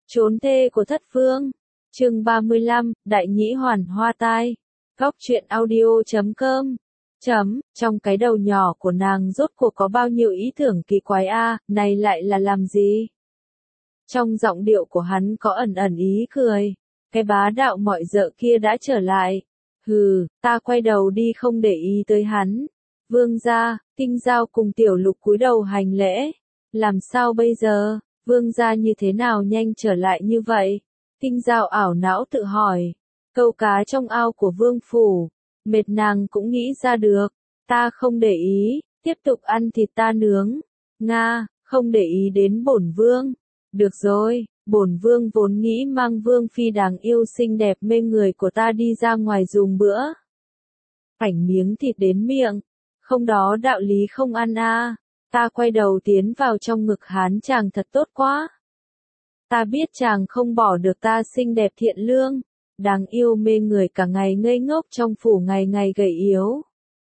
Trốn thê của thất phương. Chương 35, Đại Nhĩ Hoàn Hoa Tai. Góc truyện audio.com. Trong cái đầu nhỏ của nàng rốt cuộc có bao nhiêu ý tưởng kỳ quái này lại là làm gì? Trong giọng điệu của hắn có ẩn ẩn ý cười. Cái bá đạo mọi dợ kia đã trở lại. Hừ, ta quay đầu đi không để ý tới hắn. Vương gia, Kinh Giao cùng Tiểu Lục cúi đầu hành lễ. Làm sao bây giờ? Vương gia như thế nào nhanh trở lại như vậy? Kinh Giao ảo não tự hỏi. Câu cá trong ao của vương phủ. Mệt nàng cũng nghĩ ra được. Ta không để ý, tiếp tục ăn thịt ta nướng. Nga, không để ý đến bổn vương. Được rồi, bổn vương vốn nghĩ mang vương phi đáng yêu xinh đẹp mê người của ta đi ra ngoài dùng bữa. Phảnh miếng thịt đến miệng. Không đó đạo lý không ăn Ta quay đầu tiến vào trong ngực hắn, chàng thật tốt quá. Ta biết chàng không bỏ được ta xinh đẹp thiện lương, đáng yêu mê người cả ngày ngây ngốc trong phủ, ngày ngày gầy yếu.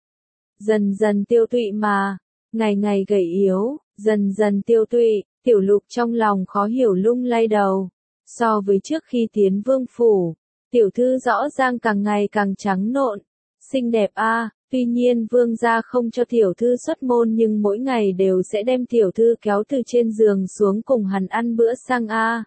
Dần dần tiêu tụy mà, ngày ngày gầy yếu, dần dần tiêu tụy, Tiểu Lục trong lòng khó hiểu lung lay đầu. So với trước khi tiến vương phủ, tiểu thư rõ ràng càng ngày càng trắng nộn, xinh đẹp Tuy nhiên vương gia không cho tiểu thư xuất môn, nhưng mỗi ngày đều sẽ đem tiểu thư kéo từ trên giường xuống cùng hắn ăn bữa sang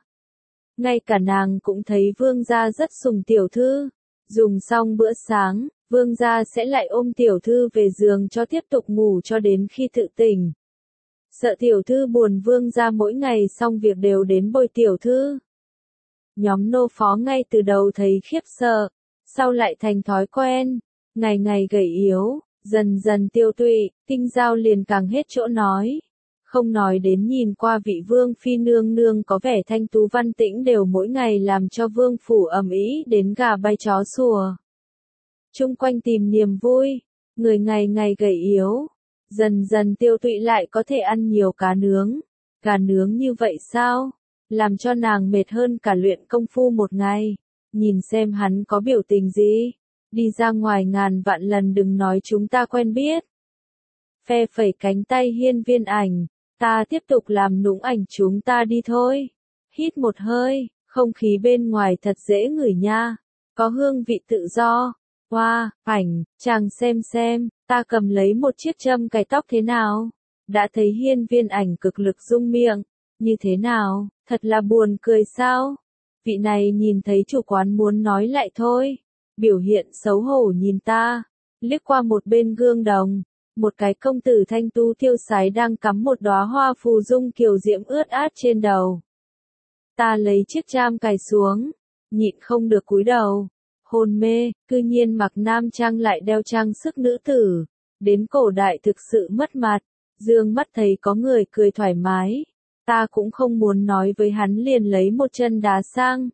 Ngay cả nàng cũng thấy vương gia rất sủng tiểu thư. Dùng xong bữa sáng, vương gia sẽ lại ôm tiểu thư về giường cho tiếp tục ngủ cho đến khi tự tỉnh. Sợ tiểu thư buồn, vương gia mỗi ngày xong việc đều đến bồi tiểu thư. Nhóm nô phó ngay từ đầu thấy khiếp sợ, sau lại thành thói quen. Ngày ngày gầy yếu, dần dần tiêu tụy, Kinh Giao liền càng hết chỗ nói. Không nói đến nhìn qua vị vương phi nương nương có vẻ thanh tú văn tĩnh đều mỗi ngày làm cho vương phủ ầm ĩ đến gà bay chó sủa. Chung quanh tìm niềm vui, người ngày ngày gầy yếu, dần dần tiêu tụy lại có thể ăn nhiều cá nướng. Cá nướng như vậy sao? Làm cho nàng mệt hơn cả luyện công phu một ngày. Nhìn xem hắn có biểu tình gì. Đi ra ngoài ngàn vạn lần đừng nói chúng ta quen biết. Phe phẩy cánh tay Hiên Viên Ảnh, ta tiếp tục làm nũng ảnh chúng ta đi thôi. Hít một hơi, không khí bên ngoài thật dễ ngửi nha, có hương vị tự do. Wow, Ảnh, chàng xem, ta cầm lấy một chiếc châm cài tóc thế nào? Đã thấy Hiên Viên Ảnh cực lực rung miệng, như thế nào, thật là buồn cười sao? Vị này nhìn thấy chủ quán muốn nói lại thôi. Biểu hiện xấu hổ nhìn ta, liếc qua một bên gương đồng, một cái công tử thanh tú tiêu sái đang cắm một đóa hoa phù dung kiều diễm ướt át trên đầu. Ta lấy chiếc cham cài xuống, nhịn không được cúi đầu, hôn mê, cư nhiên mặc nam trang lại đeo trang sức nữ tử, đến cổ đại thực sự mất mặt. Dương mắt thấy có người cười thoải mái, ta cũng không muốn nói với hắn liền lấy một chân đá sang.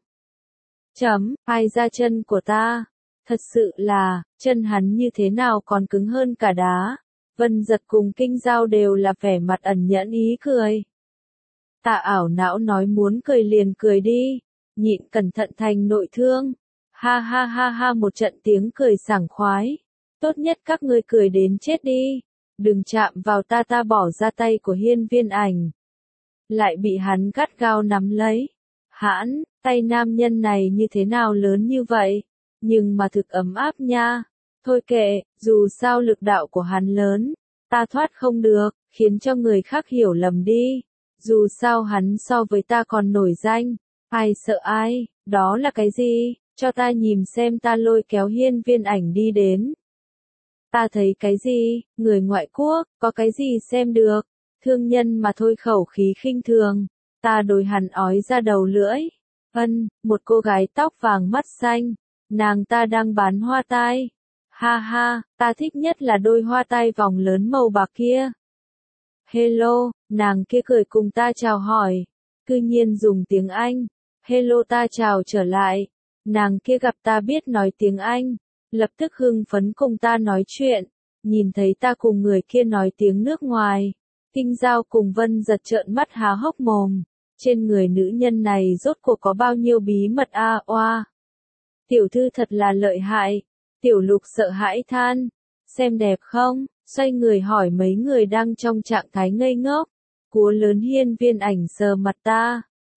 Ai ra chân của ta? Thật sự là, chân hắn như thế nào còn cứng hơn cả đá. Vân Giật cùng Kinh Giao đều là vẻ mặt ẩn nhẫn ý cười. Ta ảo não nói muốn cười liền cười đi, nhịn cẩn thận thành nội thương. Ha ha ha ha, một trận tiếng cười sảng khoái. Tốt nhất các ngươi cười đến chết đi. Đừng chạm vào ta, ta bỏ ra tay của Hiên Viên Ảnh. Lại bị hắn gắt gao nắm lấy. Hãn, tay nam nhân này như thế nào lớn như vậy? Nhưng mà thực ấm áp nha. Thôi kệ, dù sao lực đạo của hắn lớn, ta thoát không được, khiến cho người khác hiểu lầm đi. Dù sao hắn so với ta còn nổi danh, ai sợ ai, đó là cái gì, cho ta nhìn xem. Ta lôi kéo Hiên Viên Ảnh đi đến. Ta thấy cái gì, người ngoại quốc, có cái gì xem được, thương nhân mà thôi, khẩu khí khinh thường. Ta đối hắn ói ra đầu lưỡi. Một cô gái tóc vàng mắt xanh. Nàng ta đang bán hoa tai. Ha ha, ta thích nhất là đôi hoa tai vòng lớn màu bạc kia. Hello, nàng kia cười cùng ta chào hỏi. Cư nhiên dùng tiếng Anh. Hello, ta chào trở lại. Nàng kia gặp ta biết nói tiếng Anh, lập tức hưng phấn cùng ta nói chuyện. Nhìn thấy ta cùng người kia nói tiếng nước ngoài, Kinh Giao cùng Vân Giật trợn mắt há hốc mồm. Trên người nữ nhân này rốt cuộc có bao nhiêu bí mật oa. Tiểu thư thật là lợi hại. Tiểu Lục sợ hãi than. Xem đẹp không? Xoay người hỏi mấy người đang trong trạng thái ngây ngốc. Cúa lớn Hiên Viên Ảnh sờ mặt ta.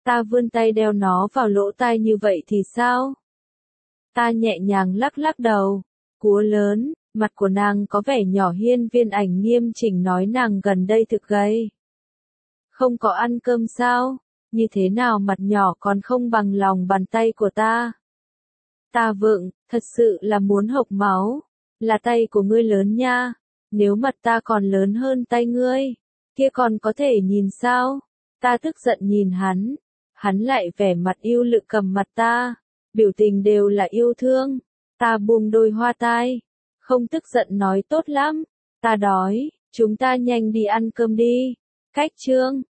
Ta vươn tay đeo nó vào lỗ tai như vậy thì sao? Ta nhẹ nhàng lắc lắc đầu. Cúa lớn, mặt của nàng có vẻ nhỏ hiên viên ảnh nghiêm chỉnh nói nàng gần đây thực gầy. Không có ăn cơm sao? Như thế nào mặt nhỏ còn không bằng lòng bàn tay của ta? Ta vựng, thật sự là muốn hộc máu. Là tay của ngươi lớn nha. Nếu mặt ta còn lớn hơn tay ngươi, kia còn có thể nhìn sao? Ta tức giận nhìn hắn. Hắn lại vẻ mặt yêu lự cầm mặt ta. Biểu tình đều là yêu thương. Ta buông đôi hoa tai. Không tức giận nói tốt lắm. Ta đói, chúng ta nhanh đi ăn cơm đi. Cách chương.